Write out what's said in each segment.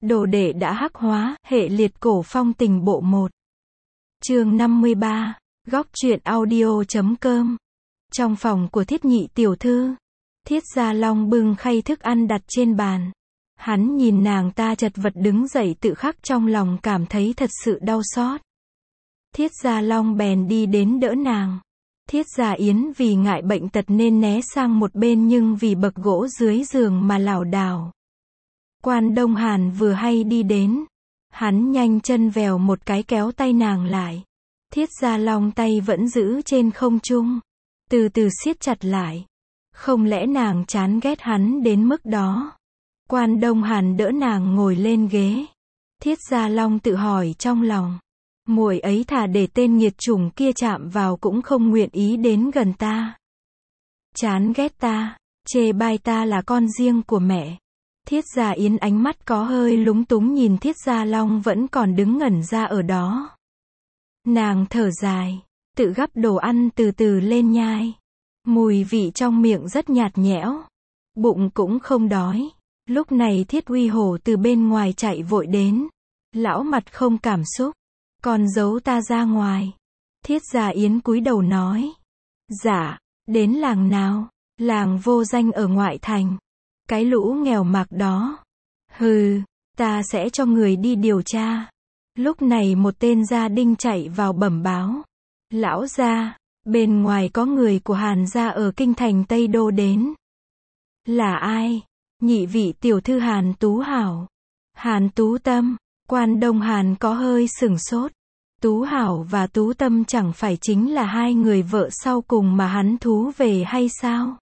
Đồ đệ đã hắc hóa, hệ liệt cổ phong tình bộ 1. Chương 53, góc truyện audio.com. Trong phòng của Thiết Nhị tiểu thư, Thiết Gia Long bưng khay thức ăn đặt trên bàn. Hắn nhìn nàng ta chật vật đứng dậy tự khắc trong lòng cảm thấy thật sự đau xót. Thiết Gia Long bèn đi đến đỡ nàng. Thiết Gia Yến vì ngại bệnh tật nên né sang một bên nhưng vì bậc gỗ dưới giường mà lảo đảo. Quan Đông Hàn vừa hay đi đến. Hắn nhanh chân vèo một cái kéo tay nàng lại. Thiết Gia Long tay vẫn giữ trên không trung. Từ từ siết chặt lại. Không lẽ nàng chán ghét hắn đến mức đó? Quan Đông Hàn đỡ nàng ngồi lên ghế. Thiết Gia Long tự hỏi trong lòng. Muội ấy thà để tên nghiệt chủng kia chạm vào cũng không nguyện ý đến gần ta. Chán ghét ta, chê bai ta là con riêng của mẹ. Thiết Gia Yến ánh mắt có hơi lúng túng nhìn Thiết Gia Long vẫn còn đứng ngẩn ra ở đó. Nàng thở dài, tự gắp đồ ăn từ từ lên nhai. Mùi vị trong miệng rất nhạt nhẽo. Bụng cũng không đói. Lúc này Thiết Uy Hổ từ bên ngoài chạy vội đến. Lão mặt không cảm xúc. Con giấu ta ra ngoài. Thiết Gia Yến cúi đầu nói. Dạ, đến làng nào? Làng vô danh ở ngoại thành. Cái lũ nghèo mạc đó. Hừ, ta sẽ cho người đi điều tra. Lúc này một tên gia đinh chạy vào bẩm báo. Lão gia, bên ngoài có người của Hàn gia ở kinh thành Tây Đô đến. Là ai? Nhị vị tiểu thư Hàn Tú Hảo. Hàn Tú Tâm. Quan Đông Hàn có hơi sửng sốt. Tú Hảo và Tú Tâm chẳng phải chính là hai người vợ sau cùng mà hắn thú về hay sao?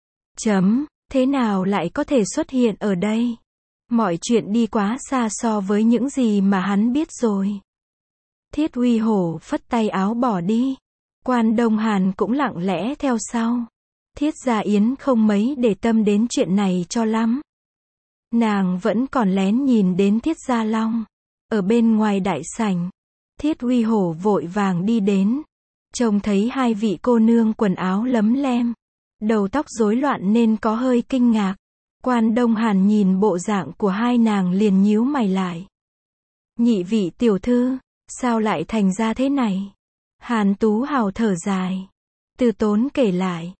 Thế nào lại có thể xuất hiện ở đây? Mọi chuyện đi quá xa so với những gì mà hắn biết rồi. Thiết Uy Hổ phất tay áo bỏ đi. Quan Đông Hàn cũng lặng lẽ theo sau. Thiết Gia Yến không mấy để tâm đến chuyện này cho lắm. Nàng vẫn còn lén nhìn đến Thiết Gia Long. Ở bên ngoài đại sảnh, Thiết Uy Hổ vội vàng đi đến. Trông thấy hai vị cô nương quần áo lấm lem, đầu tóc rối loạn nên có hơi kinh ngạc. Quan Đông Hàn nhìn bộ dạng của hai nàng liền nhíu mày lại. Nhị vị tiểu thư, sao lại thành ra thế này? Hàn Tú Hào thở dài. Từ Tốn kể lại.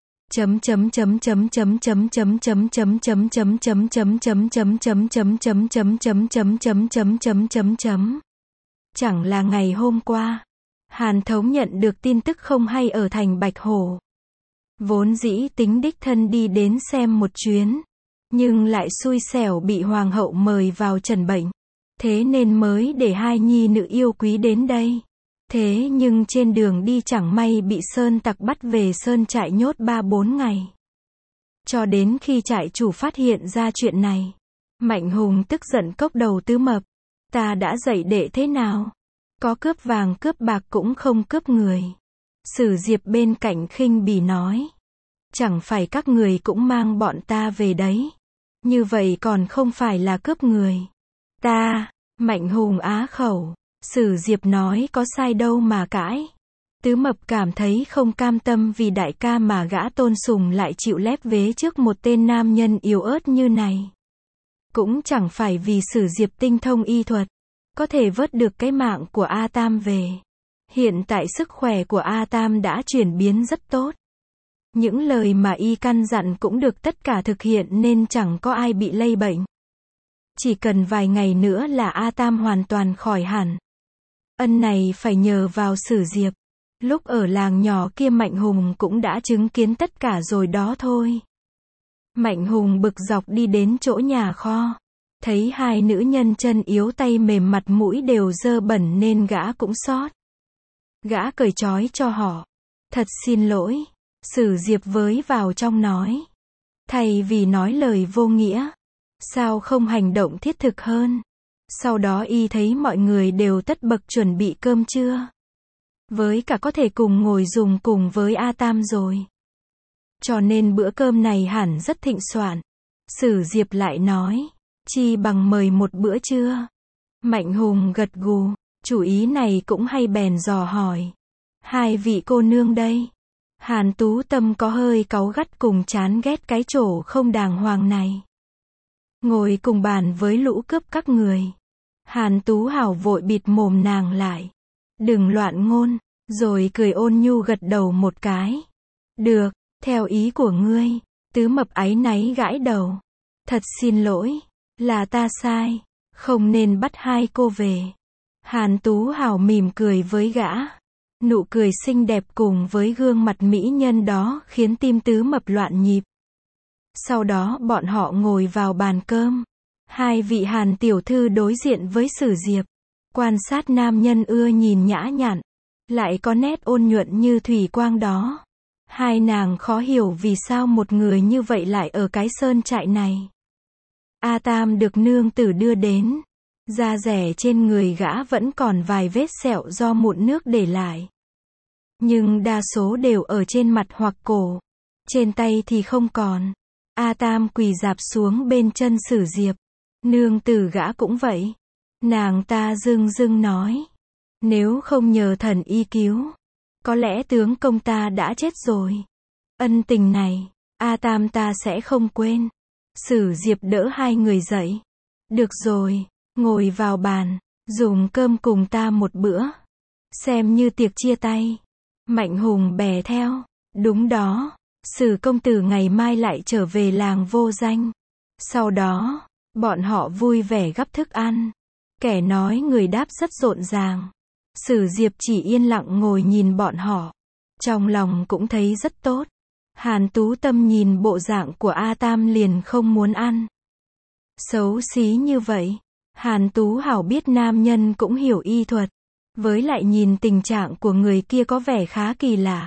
Chẳng là ngày hôm qua, Hàn Thống nhận được tin tức không hay ở thành Bạch Hổ. Vốn dĩ tính đích thân đi đến xem một chuyến, nhưng lại xui xẻo bị hoàng hậu mời vào trần bệnh. Thế nên mới để hai nhi nữ yêu quý đến đây. Thế nhưng trên đường đi chẳng may bị sơn tặc bắt về sơn trại nhốt 3-4 ngày. Cho đến khi trại chủ phát hiện ra chuyện này, Mạnh Hùng tức giận cốc đầu tứ mập. Ta đã dạy đệ thế nào? Có cướp vàng cướp bạc cũng không cướp người. Sử Diệp bên cạnh khinh bỉ nói. Chẳng phải các người cũng mang bọn ta về đấy. Như vậy còn không phải là cướp người. Ta, Mạnh Hùng á khẩu. Sử Diệp nói có sai đâu mà cãi. Tứ mập cảm thấy không cam tâm vì đại ca mà gã Tôn Sùng lại chịu lép vế trước một tên nam nhân yếu ớt như này. Cũng chẳng phải vì Sử Diệp tinh thông y thuật, có thể vớt được cái mạng của A Tam về. Hiện tại sức khỏe của A Tam đã chuyển biến rất tốt. Những lời mà y căn dặn cũng được tất cả thực hiện nên chẳng có ai bị lây bệnh. Chỉ cần vài ngày nữa là A Tam hoàn toàn khỏi hẳn. Ân này phải nhờ vào Sử Diệp. Lúc ở làng nhỏ kia Mạnh Hùng cũng đã chứng kiến tất cả rồi đó thôi. Mạnh Hùng bực dọc đi đến chỗ nhà kho. Thấy hai nữ nhân chân yếu tay mềm mặt mũi đều dơ bẩn nên gã cũng xót. Gã cởi trói cho họ. Thật xin lỗi. Sử Diệp với vào trong nói. Thay vì nói lời vô nghĩa, sao không hành động thiết thực hơn? Sau đó y thấy mọi người đều tất bật chuẩn bị cơm trưa. Với cả có thể cùng ngồi dùng cùng với A Tam rồi. Cho nên bữa cơm này hẳn rất thịnh soạn. Sử Diệp lại nói. Chi bằng mời một bữa trưa. Mạnh Hùng gật gù. Chủ ý này cũng hay bèn dò hỏi. Hai vị cô nương đây. Hàn Tú Tâm có hơi cáu gắt cùng chán ghét cái chỗ không đàng hoàng này. ngồi cùng bàn với lũ cướp các người. Hàn Tú Hảo vội bịt mồm nàng lại. Đừng loạn ngôn, rồi cười ôn nhu gật đầu một cái. Được, theo ý của ngươi. Tứ Mập áy náy gãi đầu. Thật xin lỗi, là ta sai, không nên bắt hai cô về. Hàn Tú Hảo mỉm cười với gã. Nụ cười xinh đẹp cùng với gương mặt mỹ nhân đó khiến tim Tứ Mập loạn nhịp. Sau đó bọn họ ngồi vào bàn cơm. Hai vị Hàn tiểu thư đối diện với Sử Diệp. Quan sát nam nhân ưa nhìn nhã nhặn, lại có nét ôn nhuận như thủy quang đó. Hai nàng khó hiểu vì sao một người như vậy lại ở cái sơn trại này. A Tam được nương tử đưa đến. Da rẻ trên người gã vẫn còn vài vết sẹo do mụn nước để lại. Nhưng đa số đều ở trên mặt hoặc cổ. Trên tay thì không còn. A Tam quỳ rạp xuống bên chân Sử Diệp. Nương tử gã cũng vậy. Nàng ta dưng dưng nói. Nếu không nhờ thần y cứu, có lẽ tướng công ta đã chết rồi. Ân tình này, A Tam ta sẽ không quên. Sử Diệp đỡ hai người dậy. Được rồi, ngồi vào bàn, dùng cơm cùng ta một bữa. Xem như tiệc chia tay. Mạnh Hùng bè theo. Đúng đó, Sử công tử ngày mai lại trở về làng Vô Danh. Sau đó, bọn họ vui vẻ gắp thức ăn. Kẻ nói người đáp rất rộn ràng. Sử Diệp chỉ yên lặng ngồi nhìn bọn họ. Trong lòng cũng thấy rất tốt. Hàn Tú Tâm nhìn bộ dạng của A Tam liền không muốn ăn. Xấu xí như vậy. Hàn Tú Hảo biết nam nhân cũng hiểu y thuật. Với lại nhìn tình trạng của người kia có vẻ khá kỳ lạ.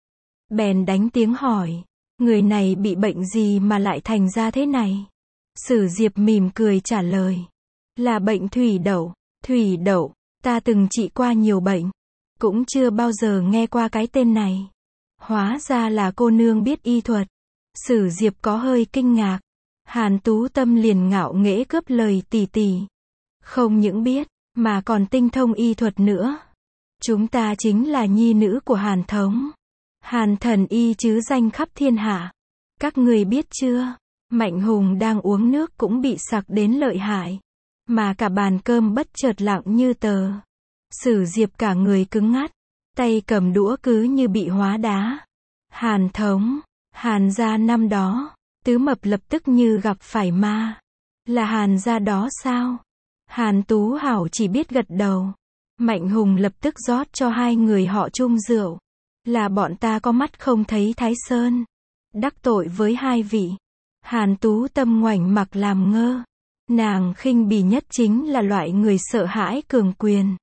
Bèn đánh tiếng hỏi. Người này bị bệnh gì mà lại thành ra thế này? Sử Diệp mỉm cười trả lời. Là bệnh thủy đậu. Thủy đậu, ta từng trị qua nhiều bệnh. Cũng chưa bao giờ nghe qua cái tên này. Hóa ra là cô nương biết y thuật. Sử Diệp có hơi kinh ngạc. Hàn Tú Tâm liền ngạo nghễ cướp lời tỷ tỷ. Không những biết, mà còn tinh thông y thuật nữa. Chúng ta chính là nhi nữ của Hàn thống. Hàn thần y chứ danh khắp thiên hạ. Các người biết chưa? Mạnh Hùng đang uống nước cũng bị sặc đến lợi hại. Mà cả bàn cơm bất chợt lặng như tờ. Sử Diệp cả người cứng ngắt. Tay cầm đũa cứ như bị hóa đá. Hàn thống, Hàn gia năm đó. Tứ Mập lập tức như gặp phải ma. Là Hàn gia đó sao? Hàn Tú Hảo chỉ biết gật đầu. Mạnh Hùng lập tức rót cho hai người họ chung rượu. Là bọn ta có mắt không thấy Thái Sơn. Đắc tội với hai vị. Hàn Tú Tâm ngoảnh mặt làm ngơ. Nàng khinh bỉ nhất chính là loại người sợ hãi cường quyền.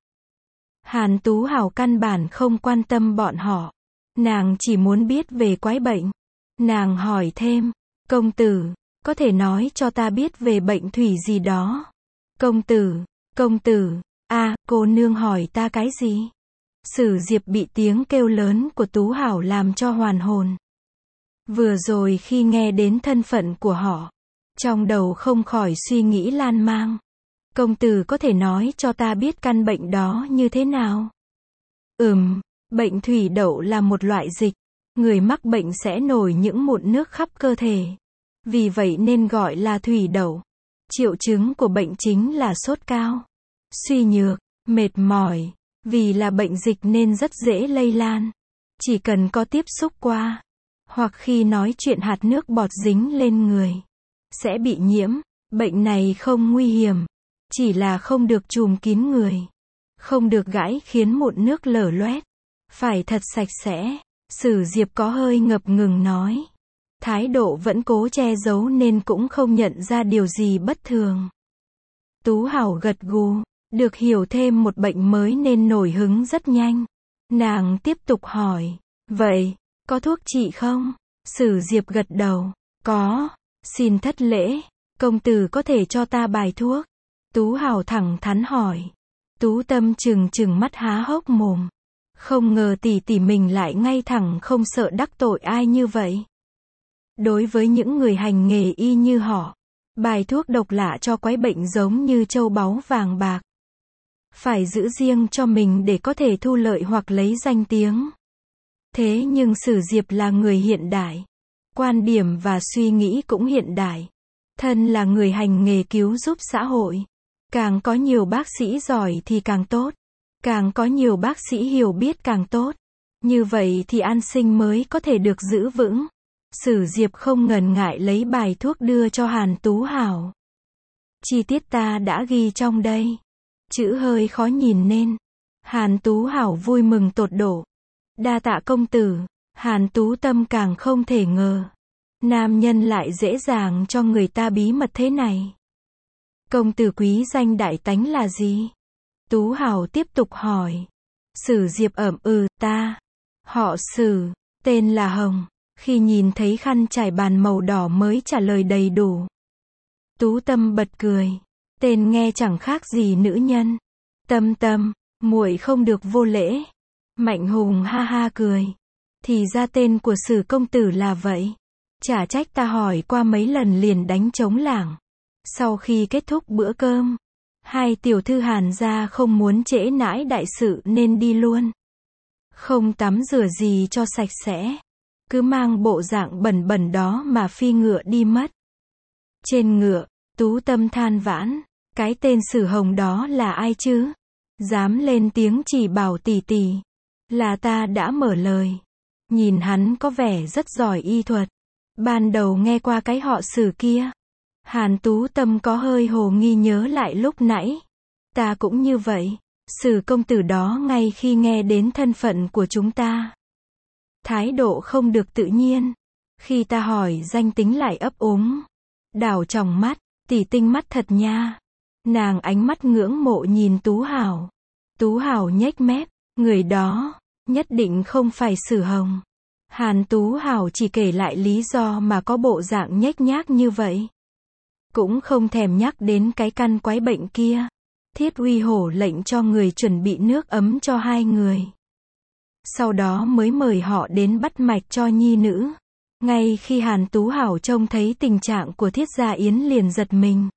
Hàn Tú Hảo căn bản không quan tâm bọn họ. Nàng chỉ muốn biết về quái bệnh. Nàng hỏi thêm. Công tử, có thể nói cho ta biết về bệnh thủy gì đó? Công tử, cô nương hỏi ta cái gì? Sử Diệp bị tiếng kêu lớn của Tú Hảo làm cho hoàn hồn. Vừa rồi khi nghe đến thân phận của họ, trong đầu không khỏi suy nghĩ lan man. Công tử có thể nói cho ta biết căn bệnh đó như thế nào? Bệnh thủy đậu là một loại dịch. Người mắc bệnh sẽ nổi những mụn nước khắp cơ thể. Vì vậy nên gọi là thủy đậu. Triệu chứng của bệnh chính là sốt cao, suy nhược, mệt mỏi. Vì là bệnh dịch nên rất dễ lây lan. Chỉ cần có tiếp xúc qua, hoặc khi nói chuyện hạt nước bọt dính lên người, sẽ bị nhiễm. Bệnh này không nguy hiểm, chỉ là không được trùm kín người. Không được gãi khiến mụn nước lở loét. Phải thật sạch sẽ. Sử Diệp có hơi ngập ngừng nói. Thái độ vẫn cố che giấu nên cũng không nhận ra điều gì bất thường. Tú Hảo gật gù. Được hiểu thêm một bệnh mới nên nổi hứng rất nhanh. Nàng tiếp tục hỏi. Vậy, có thuốc trị không? Sử Diệp gật đầu. Có. Xin thất lễ. Công tử có thể cho ta bài thuốc? Tú Hảo thẳng thắn hỏi. Tú Tâm trừng mắt há hốc mồm. Không ngờ tỷ tỷ mình lại ngay thẳng không sợ đắc tội ai như vậy. Đối với những người hành nghề y như họ, bài thuốc độc lạ cho quái bệnh giống như châu báu vàng bạc. Phải giữ riêng cho mình để có thể thu lợi hoặc lấy danh tiếng. Thế nhưng Sử Diệp là người hiện đại. Quan điểm và suy nghĩ cũng hiện đại. Thân là người hành nghề cứu giúp xã hội, càng có nhiều bác sĩ giỏi thì càng tốt. Càng có nhiều bác sĩ hiểu biết càng tốt. Như vậy thì an sinh mới có thể được giữ vững. Sử Diệp không ngần ngại lấy bài thuốc đưa cho Hàn Tú Hảo. Chi tiết ta đã ghi trong đây. Chữ hơi khó nhìn nên. Hàn Tú Hảo vui mừng tột độ. Đa tạ công tử. Hàn Tú Tâm càng không thể ngờ. Nam nhân lại dễ dàng cho người ta bí mật thế này. Công tử quý danh đại tánh là gì? Tú Hảo tiếp tục hỏi. Sử Diệp ta. Họ Sử, tên là Hồng. Khi nhìn thấy khăn trải bàn màu đỏ mới trả lời đầy đủ. Tú Tâm bật cười. Tên nghe chẳng khác gì nữ nhân. Tâm, muội không được vô lễ. Mạnh Hùng ha ha cười. Thì ra tên của Sử công tử là vậy. Chả trách ta hỏi qua mấy lần liền đánh trống lảng. Sau khi kết thúc bữa cơm, hai tiểu thư Hàn gia không muốn trễ nãi đại sự nên đi luôn. Không tắm rửa gì cho sạch sẽ. Cứ mang bộ dạng bẩn bẩn đó mà phi ngựa đi mất. Trên ngựa, Tú Tâm than vãn. Cái tên Sử Hồng đó là ai chứ? Dám lên tiếng chỉ bảo tỷ tỷ. Là ta đã mở lời. Nhìn hắn có vẻ rất giỏi y thuật. Ban đầu nghe qua cái họ Sử kia. Hàn Tú Tâm có hơi hồ nghi nhớ lại lúc nãy. Ta cũng như vậy. Sử công tử đó ngay khi nghe đến thân phận của chúng ta. Thái độ không được tự nhiên. Khi ta hỏi danh tính lại ấp úng. Đảo tròng mắt, tỷ tinh mắt thật nha. Nàng ánh mắt ngưỡng mộ nhìn Tú Hảo. Tú Hảo nhếch mép, người đó, nhất định không phải Sử Hồng. Hàn Tú Hảo chỉ kể lại lý do mà có bộ dạng nhếch nhác như vậy. Cũng không thèm nhắc đến cái căn quái bệnh kia. Thiết Uy Hổ lệnh cho người chuẩn bị nước ấm cho hai người. Sau đó mới mời họ đến bắt mạch cho nhi nữ. Ngay khi Hàn Tú Hảo trông thấy tình trạng của Thiết Gia Yến liền giật mình.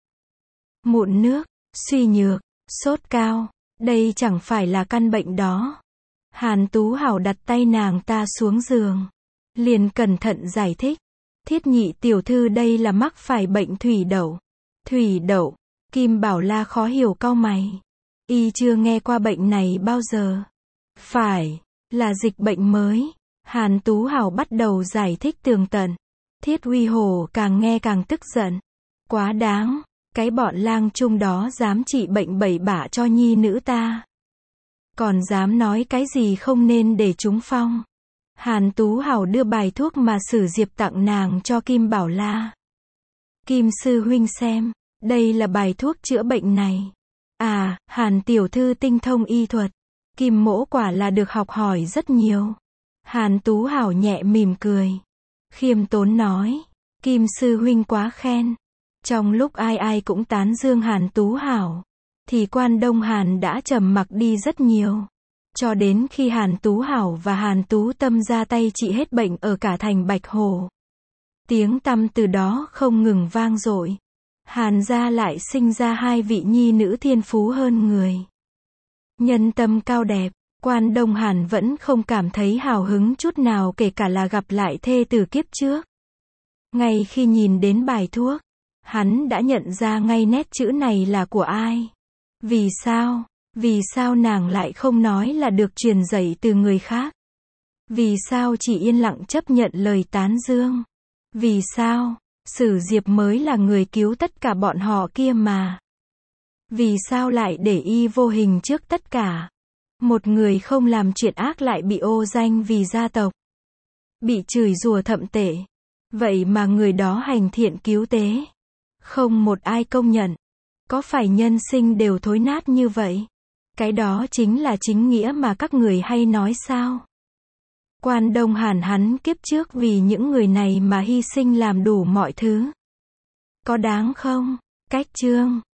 Mụn nước, suy nhược, sốt cao, đây chẳng phải là căn bệnh đó. Hàn Tú Hảo đặt tay nàng ta xuống giường. Liền cẩn thận giải thích. Thiết nhị tiểu thư đây là mắc phải bệnh thủy đậu. Thủy đậu, Kim Bảo La khó hiểu cau mày. Y chưa nghe qua bệnh này bao giờ. Phải, là dịch bệnh mới. Hàn Tú Hảo bắt đầu giải thích tường tận. Thiết Uy Hổ càng nghe càng tức giận. Quá đáng, cái bọn lang trung đó dám trị bệnh bậy bạ cho nhi nữ ta. Còn dám nói cái gì không nên để chúng phong. Hàn Tú Hảo đưa bài thuốc mà Sử Diệp tặng nàng cho Kim Bảo La. Kim sư huynh xem, đây là bài thuốc chữa bệnh này. À, Hàn tiểu thư tinh thông y thuật. Kim mỗ quả là được học hỏi rất nhiều. Hàn Tú Hảo nhẹ mỉm cười. Khiêm tốn nói, Kim sư huynh quá khen. Trong lúc ai ai cũng tán dương Hàn Tú Hảo, thì Quan Đông Hàn đã trầm mặc đi rất nhiều. Cho đến khi Hàn Tú Hảo và Hàn Tú Tâm ra tay trị hết bệnh ở cả thành Bạch Hồ. Tiếng tăm từ đó không ngừng vang dội. Hàn gia lại sinh ra hai vị nhi nữ thiên phú hơn người. Nhân tâm cao đẹp, Quan Đông Hàn vẫn không cảm thấy hào hứng chút nào kể cả là gặp lại thê tử kiếp trước. Ngay khi nhìn đến bài thuốc, hắn đã nhận ra ngay nét chữ này là của ai. Vì sao? Vì sao nàng lại không nói là được truyền dạy từ người khác? Vì sao chỉ yên lặng chấp nhận lời tán dương? Vì sao? Sử Diệp mới là người cứu tất cả bọn họ kia mà. Vì sao lại để y vô hình trước tất cả? Một người không làm chuyện ác lại bị ô danh vì gia tộc. Bị chửi rủa thậm tệ. Vậy mà người đó hành thiện cứu tế. Không một ai công nhận. Có phải nhân sinh đều thối nát như vậy? Cái đó chính là chính nghĩa mà các người hay nói sao? Quan Đông Hàn hắn kiếp trước vì những người này mà hy sinh làm đủ mọi thứ. Có đáng không? Cách chương